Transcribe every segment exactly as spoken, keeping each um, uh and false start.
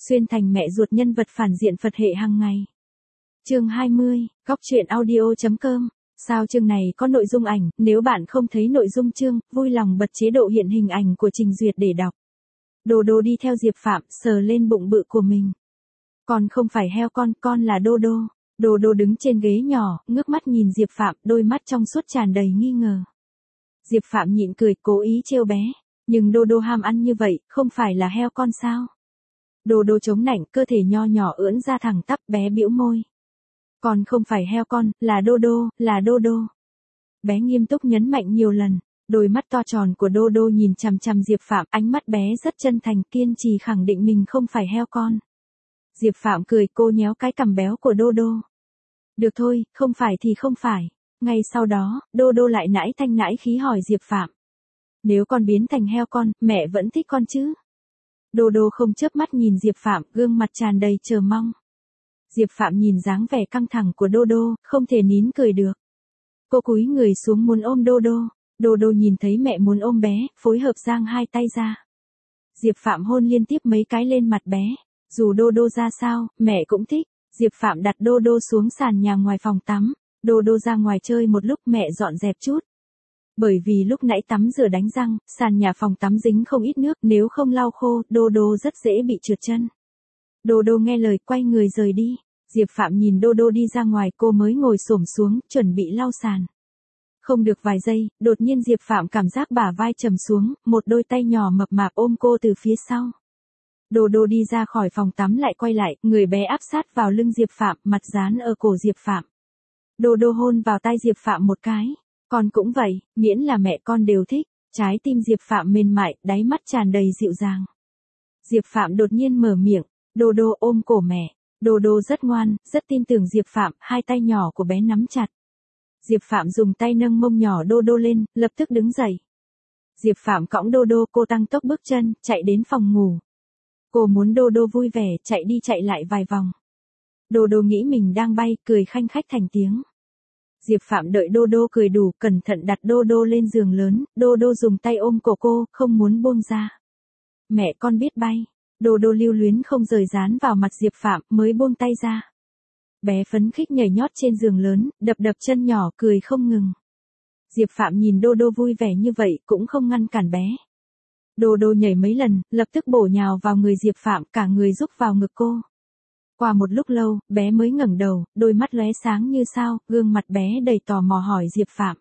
Xuyên thành mẹ ruột nhân vật phản diện Phật hệ hàng ngày. Chương hai mươi, góc truyện audio chấm com. Sao chương này có nội dung ảnh, nếu bạn không thấy nội dung chương, vui lòng bật chế độ hiện hình ảnh của trình duyệt để đọc. Đô Đô đi theo Diệp Phạm, sờ lên bụng bự của mình. Con không phải heo con, con là Đô Đô. Đô Đô đứng trên ghế nhỏ, ngước mắt nhìn Diệp Phạm, đôi mắt trong suốt tràn đầy nghi ngờ. Diệp Phạm nhịn cười, cố ý trêu bé. Nhưng Đô Đô ham ăn như vậy, không phải là heo con sao? Đô Đô chống nạnh, cơ thể nho nhỏ ưỡn ra thẳng tắp, bé bĩu môi. Con không phải heo con, là Đô Đô, là Đô Đô. Bé nghiêm túc nhấn mạnh nhiều lần, đôi mắt to tròn của Đô Đô nhìn chằm chằm Diệp Phạm, ánh mắt bé rất chân thành, kiên trì khẳng định mình không phải heo con. Diệp Phạm cười, cô nhéo cái cằm béo của Đô Đô. Được thôi, không phải thì không phải. Ngay sau đó, Đô Đô lại nãi thanh nãi khí hỏi Diệp Phạm. Nếu con biến thành heo con, mẹ vẫn thích con chứ? Đô Đô không chớp mắt nhìn Diệp Phạm, gương mặt tràn đầy chờ mong. Diệp Phạm nhìn dáng vẻ căng thẳng của Đô Đô, không thể nín cười được. Cô cúi người xuống muốn ôm Đô Đô. Đô Đô nhìn thấy mẹ muốn ôm bé, phối hợp giang hai tay ra. Diệp Phạm hôn liên tiếp mấy cái lên mặt bé. Dù Đô Đô ra sao, mẹ cũng thích. Diệp Phạm đặt Đô Đô xuống sàn nhà ngoài phòng tắm. Đô Đô ra ngoài chơi một lúc, mẹ dọn dẹp chút. Bởi vì lúc nãy tắm rửa đánh răng, sàn nhà phòng tắm dính không ít nước, nếu không lau khô, Đô Đô rất dễ bị trượt chân. Đô Đô nghe lời, quay người rời đi. Diệp Phạm nhìn Đô Đô đi ra ngoài, cô mới ngồi xổm xuống, chuẩn bị lau sàn. Không được vài giây, đột nhiên Diệp Phạm cảm giác bả vai trầm xuống, một đôi tay nhỏ mập mạp ôm cô từ phía sau. Đô Đô đi ra khỏi phòng tắm lại quay lại, người bé áp sát vào lưng Diệp Phạm, mặt dán ở cổ Diệp Phạm. Đô Đô hôn vào tai Diệp Phạm một cái. Con cũng vậy, miễn là mẹ con đều thích. Trái tim Diệp Phạm mềm mại, đáy mắt tràn đầy dịu dàng. Diệp Phạm đột nhiên mở miệng. Đô Đô ôm cổ mẹ. Đô Đô rất ngoan, rất tin tưởng Diệp Phạm, hai tay nhỏ của bé nắm chặt. Diệp Phạm dùng tay nâng mông nhỏ Đô Đô lên, lập tức đứng dậy. Diệp Phạm cõng Đô Đô, cô tăng tốc bước chân, chạy đến phòng ngủ. Cô muốn Đô Đô vui vẻ, chạy đi chạy lại vài vòng. Đô Đô nghĩ mình đang bay, cười khanh khách thành tiếng. Diệp Phạm đợi Đô Đô cười đủ, cẩn thận đặt Đô Đô lên giường lớn, Đô Đô dùng tay ôm cổ cô, không muốn buông ra. Mẹ con biết bay. Đô Đô lưu luyến không rời dán vào mặt Diệp Phạm, mới buông tay ra. Bé phấn khích nhảy nhót trên giường lớn, đập đập chân nhỏ, cười không ngừng. Diệp Phạm nhìn Đô Đô vui vẻ như vậy, cũng không ngăn cản bé. Đô Đô nhảy mấy lần, lập tức bổ nhào vào người Diệp Phạm, cả người rúc vào ngực cô. Qua một lúc lâu, bé mới ngẩng đầu, đôi mắt lóe sáng như sao, gương mặt bé đầy tò mò hỏi Diệp Phạm.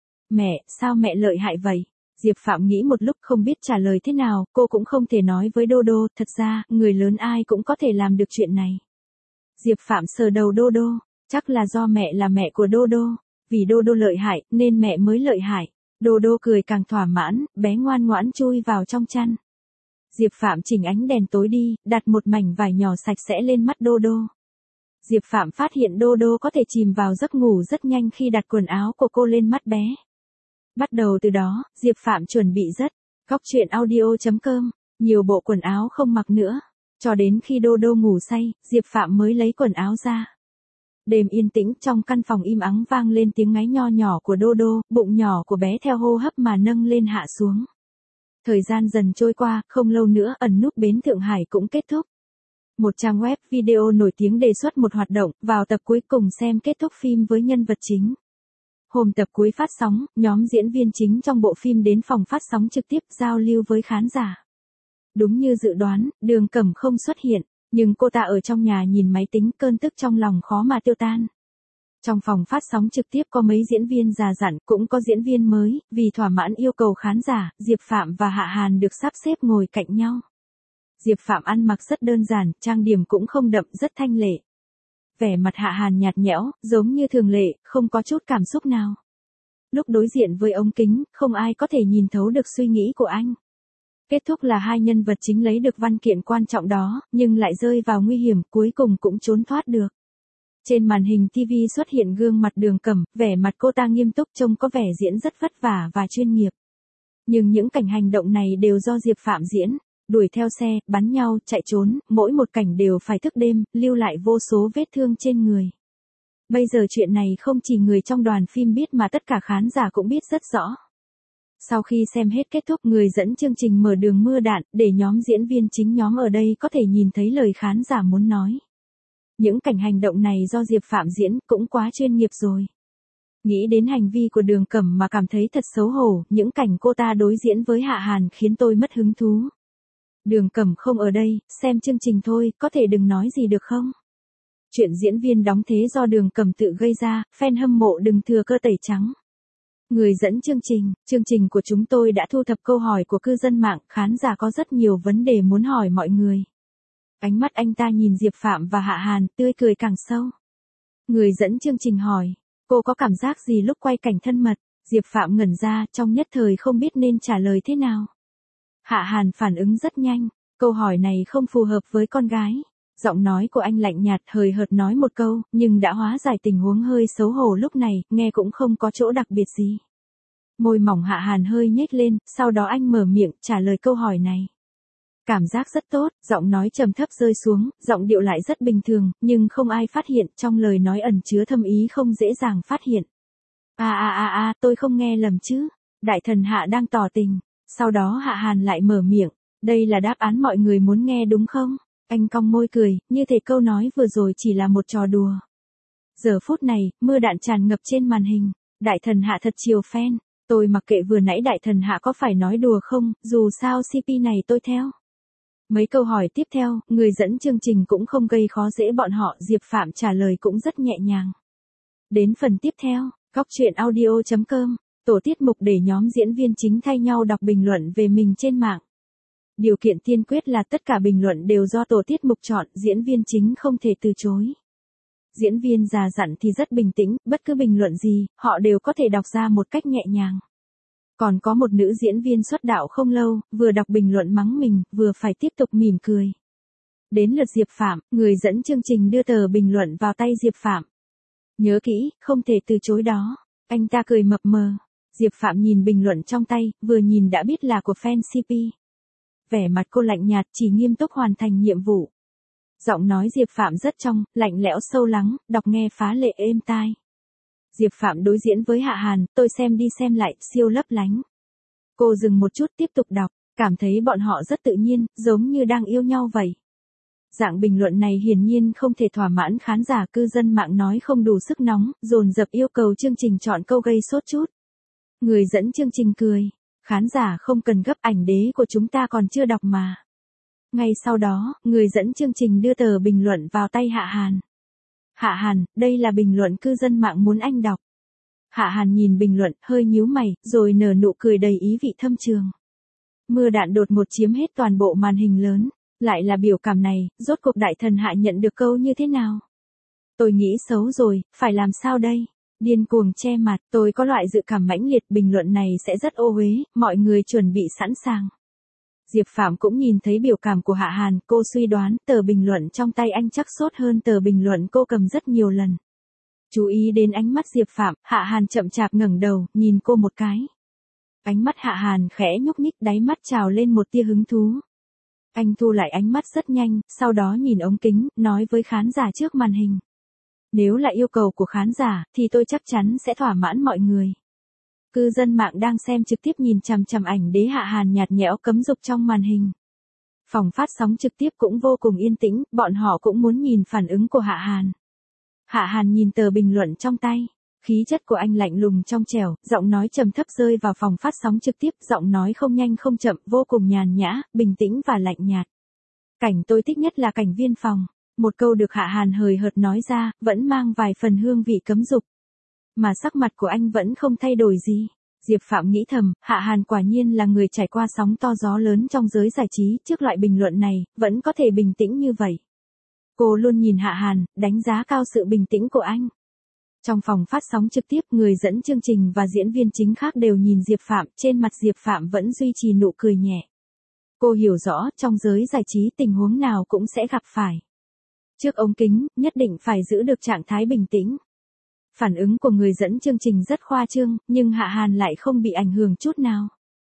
Mẹ, sao mẹ lợi hại vậy? Diệp Phạm nghĩ một lúc không biết trả lời thế nào, cô cũng không thể nói với Đô Đô, thật ra, người lớn ai cũng có thể làm được chuyện này. Diệp Phạm sờ đầu Đô Đô, chắc là do mẹ là mẹ của Đô Đô, vì Đô Đô lợi hại, nên mẹ mới lợi hại. Đô Đô cười càng thỏa mãn, bé ngoan ngoãn chui vào trong chăn. Diệp Phạm chỉnh ánh đèn tối đi, đặt một mảnh vải nhỏ sạch sẽ lên mắt Đô Đô. Diệp Phạm phát hiện Đô Đô có thể chìm vào giấc ngủ rất nhanh khi đặt quần áo của cô lên mắt bé. Bắt đầu từ đó, Diệp Phạm chuẩn bị rất, góc truyện audio chấm com, nhiều bộ quần áo không mặc nữa. Cho đến khi Đô Đô ngủ say, Diệp Phạm mới lấy quần áo ra. Đêm yên tĩnh, trong căn phòng im ắng vang lên tiếng ngáy nho nhỏ của Đô Đô, bụng nhỏ của bé theo hô hấp mà nâng lên hạ xuống. Thời gian dần trôi qua, không lâu nữa ẩn núp bến Thượng Hải cũng kết thúc. Một trang web video nổi tiếng đề xuất một hoạt động, vào tập cuối cùng xem kết thúc phim với nhân vật chính. Hôm tập cuối phát sóng, nhóm diễn viên chính trong bộ phim đến phòng phát sóng trực tiếp giao lưu với khán giả. Đúng như dự đoán, Đường Cẩm không xuất hiện, nhưng cô ta ở trong nhà nhìn máy tính, cơn tức trong lòng khó mà tiêu tan. Trong phòng phát sóng trực tiếp có mấy diễn viên già dặn, cũng có diễn viên mới, vì thỏa mãn yêu cầu khán giả, Diệp Phạm và Hạ Hàn được sắp xếp ngồi cạnh nhau. Diệp Phạm ăn mặc rất đơn giản, trang điểm cũng không đậm, rất thanh lệ. Vẻ mặt Hạ Hàn nhạt nhẽo, giống như thường lệ, không có chút cảm xúc nào. Lúc đối diện với ống kính, không ai có thể nhìn thấu được suy nghĩ của anh. Kết thúc là hai nhân vật chính lấy được văn kiện quan trọng đó, nhưng lại rơi vào nguy hiểm, cuối cùng cũng trốn thoát được. Trên màn hình ti vi xuất hiện gương mặt Đường Cẩm, vẻ mặt cô ta nghiêm túc, trông có vẻ diễn rất vất vả và chuyên nghiệp. Nhưng những cảnh hành động này đều do Diệp Phạm diễn, đuổi theo xe, bắn nhau, chạy trốn, mỗi một cảnh đều phải thức đêm, lưu lại vô số vết thương trên người. Bây giờ chuyện này không chỉ người trong đoàn phim biết mà tất cả khán giả cũng biết rất rõ. Sau khi xem hết kết thúc, người dẫn chương trình mở đường mưa đạn, để nhóm diễn viên chính nhóm ở đây có thể nhìn thấy lời khán giả muốn nói. Những cảnh hành động này do Diệp Phạm diễn cũng quá chuyên nghiệp rồi. Nghĩ đến hành vi của Đường Cẩm mà cảm thấy thật xấu hổ, những cảnh cô ta đối diễn với Hạ Hàn khiến tôi mất hứng thú. Đường Cẩm không ở đây, xem chương trình thôi, có thể đừng nói gì được không? Chuyện diễn viên đóng thế do Đường Cẩm tự gây ra, fan hâm mộ đừng thừa cơ tẩy trắng. Người dẫn chương trình, chương trình của chúng tôi đã thu thập câu hỏi của cư dân mạng, khán giả có rất nhiều vấn đề muốn hỏi mọi người. Ánh mắt anh ta nhìn Diệp Phạm và Hạ Hàn, tươi cười càng sâu. Người dẫn chương trình hỏi, cô có cảm giác gì lúc quay cảnh thân mật? Diệp Phạm ngẩn ra, trong nhất thời không biết nên trả lời thế nào. Hạ Hàn phản ứng rất nhanh, câu hỏi này không phù hợp với con gái. Giọng nói của anh lạnh nhạt hời hợt nói một câu, nhưng đã hóa giải tình huống hơi xấu hổ lúc này, nghe cũng không có chỗ đặc biệt gì. Môi mỏng Hạ Hàn hơi nhếch lên, sau đó anh mở miệng trả lời câu hỏi này. Cảm giác rất tốt, giọng nói trầm thấp rơi xuống, giọng điệu lại rất bình thường, nhưng không ai phát hiện, trong lời nói ẩn chứa thâm ý không dễ dàng phát hiện. À à à à, tôi không nghe lầm chứ, đại thần Hạ đang tỏ tình. Sau đó Hạ Hàn lại mở miệng, đây là đáp án mọi người muốn nghe đúng không? Anh cong môi cười, như thể câu nói vừa rồi chỉ là một trò đùa. Giờ phút này, mưa đạn tràn ngập trên màn hình, đại thần Hạ thật chiều fan, tôi mặc kệ vừa nãy đại thần Hạ có phải nói đùa không, dù sao xê pê này tôi theo. Mấy câu hỏi tiếp theo, người dẫn chương trình cũng không gây khó dễ bọn họ, Diệp Phạm trả lời cũng rất nhẹ nhàng. Đến phần tiếp theo, góc truyện audio chấm com, tổ tiết mục để nhóm diễn viên chính thay nhau đọc bình luận về mình trên mạng. Điều kiện tiên quyết là tất cả bình luận đều do tổ tiết mục chọn, diễn viên chính không thể từ chối. Diễn viên già dặn thì rất bình tĩnh, bất cứ bình luận gì, họ đều có thể đọc ra một cách nhẹ nhàng. Còn có một nữ diễn viên xuất đạo không lâu, vừa đọc bình luận mắng mình, vừa phải tiếp tục mỉm cười. Đến lượt Diệp Phạm, người dẫn chương trình đưa tờ bình luận vào tay Diệp Phạm. Nhớ kỹ, không thể từ chối đó. Anh ta cười mập mờ. Diệp Phạm nhìn bình luận trong tay, vừa nhìn đã biết là của fan xê pê. Vẻ mặt cô lạnh nhạt, chỉ nghiêm túc hoàn thành nhiệm vụ. Giọng nói Diệp Phạm rất trong, lạnh lẽo sâu lắng, đọc nghe phá lệ êm tai. Diệp Phạm đối diễn với Hạ Hàn, tôi xem đi xem lại, siêu lấp lánh. Cô dừng một chút tiếp tục đọc, cảm thấy bọn họ rất tự nhiên, giống như đang yêu nhau vậy. Dạng bình luận này hiển nhiên không thể thỏa mãn khán giả, cư dân mạng nói không đủ sức nóng, dồn dập yêu cầu chương trình chọn câu gây sốt chút. Người dẫn chương trình cười, khán giả không cần gấp, ảnh đế của chúng ta còn chưa đọc mà. Ngay sau đó, người dẫn chương trình đưa tờ bình luận vào tay Hạ Hàn. Hạ Hàn, đây là bình luận cư dân mạng muốn anh đọc. Hạ Hàn nhìn bình luận, hơi nhíu mày, rồi nở nụ cười đầy ý vị thâm trường. Mưa đạn đột ngột chiếm hết toàn bộ màn hình lớn. Lại là biểu cảm này, rốt cuộc đại thần Hạ nhận được câu như thế nào? Tôi nghĩ xấu rồi, phải làm sao đây? Điên cuồng che mặt, tôi có loại dự cảm mãnh liệt, bình luận này sẽ rất ô uế, mọi người chuẩn bị sẵn sàng. Diệp Phạm cũng nhìn thấy biểu cảm của Hạ Hàn, cô suy đoán tờ bình luận trong tay anh chắc sốt hơn tờ bình luận cô cầm rất nhiều lần. Chú ý đến ánh mắt Diệp Phạm, Hạ Hàn chậm chạp ngẩng đầu, nhìn cô một cái. Ánh mắt Hạ Hàn khẽ nhúc nhích, đáy mắt trào lên một tia hứng thú. Anh thu lại ánh mắt rất nhanh, sau đó nhìn ống kính, nói với khán giả trước màn hình. Nếu là yêu cầu của khán giả, thì tôi chắc chắn sẽ thỏa mãn mọi người. Cư dân mạng đang xem trực tiếp nhìn chằm chằm ảnh đế Hạ Hàn nhạt nhẽo cấm dục trong màn hình. Phòng phát sóng trực tiếp cũng vô cùng yên tĩnh, bọn họ cũng muốn nhìn phản ứng của Hạ Hàn. Hạ Hàn nhìn tờ bình luận trong tay. Khí chất của anh lạnh lùng trong trẻo, giọng nói trầm thấp rơi vào phòng phát sóng trực tiếp, giọng nói không nhanh không chậm, vô cùng nhàn nhã, bình tĩnh và lạnh nhạt. Cảnh tôi thích nhất là cảnh viên phòng. Một câu được Hạ Hàn hời hợt nói ra, vẫn mang vài phần hương vị cấm dục. Mà sắc mặt của anh vẫn không thay đổi gì. Diệp Phạm nghĩ thầm, Hạ Hàn quả nhiên là người trải qua sóng to gió lớn trong giới giải trí, trước loại bình luận này, vẫn có thể bình tĩnh như vậy. Cô luôn nhìn Hạ Hàn, đánh giá cao sự bình tĩnh của anh. Trong phòng phát sóng trực tiếp, người dẫn chương trình và diễn viên chính khác đều nhìn Diệp Phạm, trên mặt Diệp Phạm vẫn duy trì nụ cười nhẹ. Cô hiểu rõ, trong giới giải trí tình huống nào cũng sẽ gặp phải. Trước ống kính, nhất định phải giữ được trạng thái bình tĩnh. Phản ứng của người dẫn chương trình rất khoa trương, nhưng Hạ Hàn lại không bị ảnh hưởng chút nào.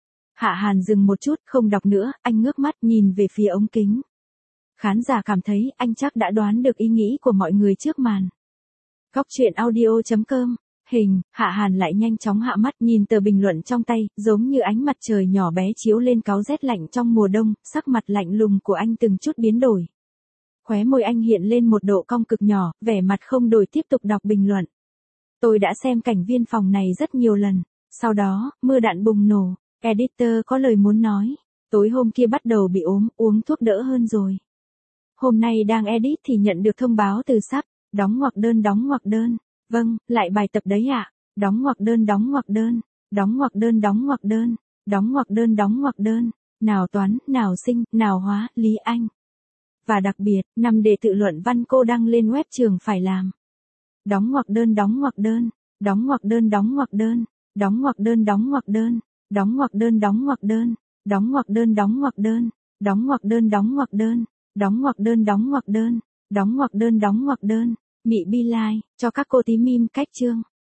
Hạ Hàn dừng một chút, không đọc nữa, anh ngước mắt nhìn về phía ống kính. Khán giả cảm thấy anh chắc đã đoán được ý nghĩ của mọi người trước màn. Góc truyện audio chấm com Hình, Hạ Hàn lại nhanh chóng hạ mắt nhìn tờ bình luận trong tay, giống như ánh mặt trời nhỏ bé chiếu lên cáu rét lạnh trong mùa đông, sắc mặt lạnh lùng của anh từng chút biến đổi. Khóe môi anh hiện lên một độ cong cực nhỏ, vẻ mặt không đổi tiếp tục đọc bình luận. Tôi đã xem cảnh viên phòng này rất nhiều lần. Sau đó, mưa đạn bùng nổ. Editor có lời muốn nói. Tối hôm kia bắt đầu bị ốm, uống thuốc đỡ hơn rồi. Hôm nay đang edit thì nhận được thông báo từ sắp. Đóng ngoặc đơn đóng ngoặc đơn. Vâng, lại bài tập đấy ạ. À? Đóng ngoặc đơn đóng ngoặc đơn. Đóng ngoặc đơn đóng ngoặc đơn. Đóng ngoặc đơn đóng ngoặc đơn. Nào toán, nào sinh, nào hóa, lý anh. Và đặc biệt, năm đề tự luận văn cô đăng lên web trường phải làm. Đóng ngoặc đơn đóng ngoặc đơn. Đóng ngoặc đơn đóng ngoặc đơn. Đóng ngoặc đơn đóng ngoặc đơn. Đóng ngoặc đơn đóng ngoặc đơn. Đóng ngoặc đơn đóng ngoặc đơn. Đóng ngoặc đơn đóng ngoặc đơn. Đóng ngoặc đơn đóng ngoặc đơn. Đóng ngoặc đơn đóng ngoặc đơn. Mị Bi Lai, cho các cô tí meme cách chương.